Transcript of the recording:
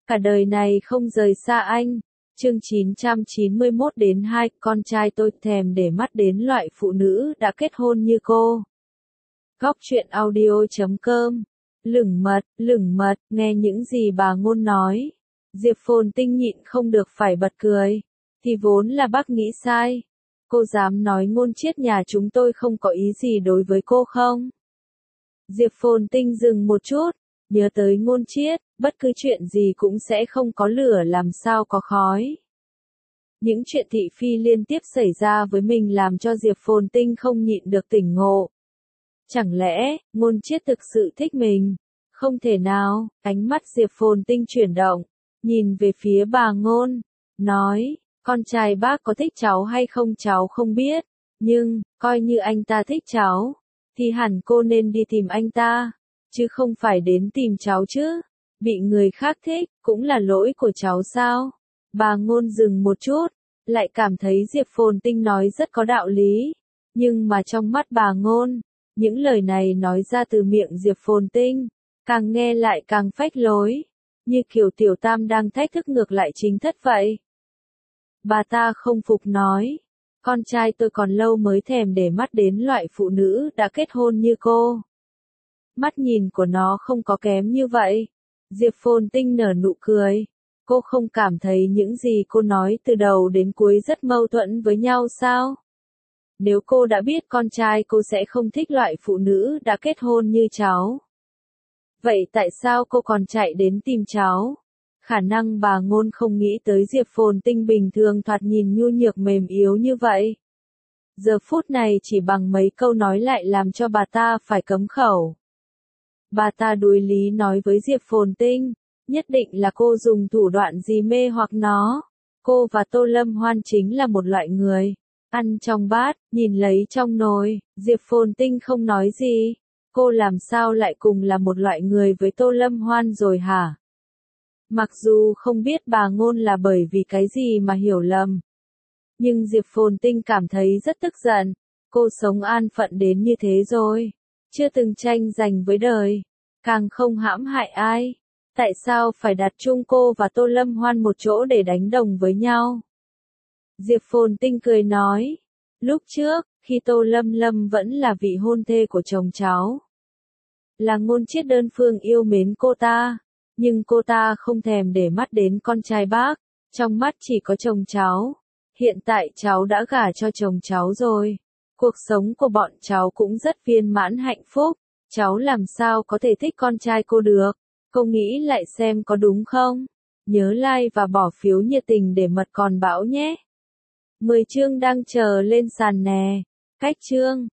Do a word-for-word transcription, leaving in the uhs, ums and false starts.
Cả đời này không rời xa anh. Chương chín trăm chín mươi mốt đến hai, con trai tôi thèm để mắt đến loại phụ nữ đã kết hôn như cô. Góc truyện audio chấm com. Lửng mật, lửng mật, nghe những gì bà Ngôn nói. Diệp Phồn Tinh nhịn không được phải bật cười. Thì vốn là bác nghĩ sai. Cô dám nói Ngôn Chiết nhà chúng tôi không có ý gì đối với cô không? Diệp Phồn Tinh dừng một chút, nhớ tới Ngôn Chiết, bất cứ chuyện gì cũng sẽ không có lửa làm sao có khói. Những chuyện thị phi liên tiếp xảy ra với mình làm cho Diệp Phồn Tinh không nhịn được tỉnh ngộ. Chẳng lẽ, Ngôn Chiết thực sự thích mình? Không thể nào, ánh mắt Diệp Phồn Tinh chuyển động, nhìn về phía bà Ngôn, nói, con trai bác có thích cháu hay không cháu không biết, nhưng, coi như anh ta thích cháu, thì hẳn cô nên đi tìm anh ta, chứ không phải đến tìm cháu chứ. Bị người khác thích, cũng là lỗi của cháu sao? Bà Ngôn dừng một chút, lại cảm thấy Diệp Phồn Tinh nói rất có đạo lý. Nhưng mà trong mắt bà Ngôn, những lời này nói ra từ miệng Diệp Phồn Tinh, càng nghe lại càng phách lối, như kiểu tiểu tam đang thách thức ngược lại chính thất vậy. Bà ta không phục nói, con trai tôi còn lâu mới thèm để mắt đến loại phụ nữ đã kết hôn như cô. Mắt nhìn của nó không có kém như vậy. Diệp Phồn Tinh nở nụ cười. Cô không cảm thấy những gì cô nói từ đầu đến cuối rất mâu thuẫn với nhau sao? Nếu cô đã biết con trai cô sẽ không thích loại phụ nữ đã kết hôn như cháu. Vậy tại sao cô còn chạy đến tìm cháu? Khả năng bà Ngôn không nghĩ tới Diệp Phồn Tinh bình thường thoạt nhìn nhu nhược mềm yếu như vậy. Giờ phút này chỉ bằng mấy câu nói lại làm cho bà ta phải cấm khẩu. Bà ta đối lý nói với Diệp Phồn Tinh, nhất định là cô dùng thủ đoạn gì mê hoặc nó. Cô và Tô Lâm Hoan chính là một loại người. Ăn trong bát, nhìn lấy trong nồi, Diệp Phồn Tinh không nói gì. Cô làm sao lại cùng là một loại người với Tô Lâm Hoan rồi hả? Mặc dù không biết bà Ngôn là bởi vì cái gì mà hiểu lầm. Nhưng Diệp Phồn Tinh cảm thấy rất tức giận. Cô sống an phận đến như thế rồi. Chưa từng tranh giành với đời. Càng không hãm hại ai. Tại sao phải đặt chung cô và Tô Lâm Hoan một chỗ để đánh đồng với nhau? Diệp Phồn Tinh cười nói. Lúc trước, khi Tô Lâm Lâm vẫn là vị hôn thê của chồng cháu. Là Ngôn Chiết đơn phương yêu mến cô ta. Nhưng cô ta không thèm để mắt đến con trai bác. Trong mắt chỉ có chồng cháu. Hiện tại cháu đã gả cho chồng cháu rồi. Cuộc sống của bọn cháu cũng rất viên mãn hạnh phúc. Cháu làm sao có thể thích con trai cô được? Cô nghĩ lại xem có đúng không? Nhớ like và bỏ phiếu nhiệt tình để mật còn bão nhé. mười chương đang chờ lên sàn nè. Cách chương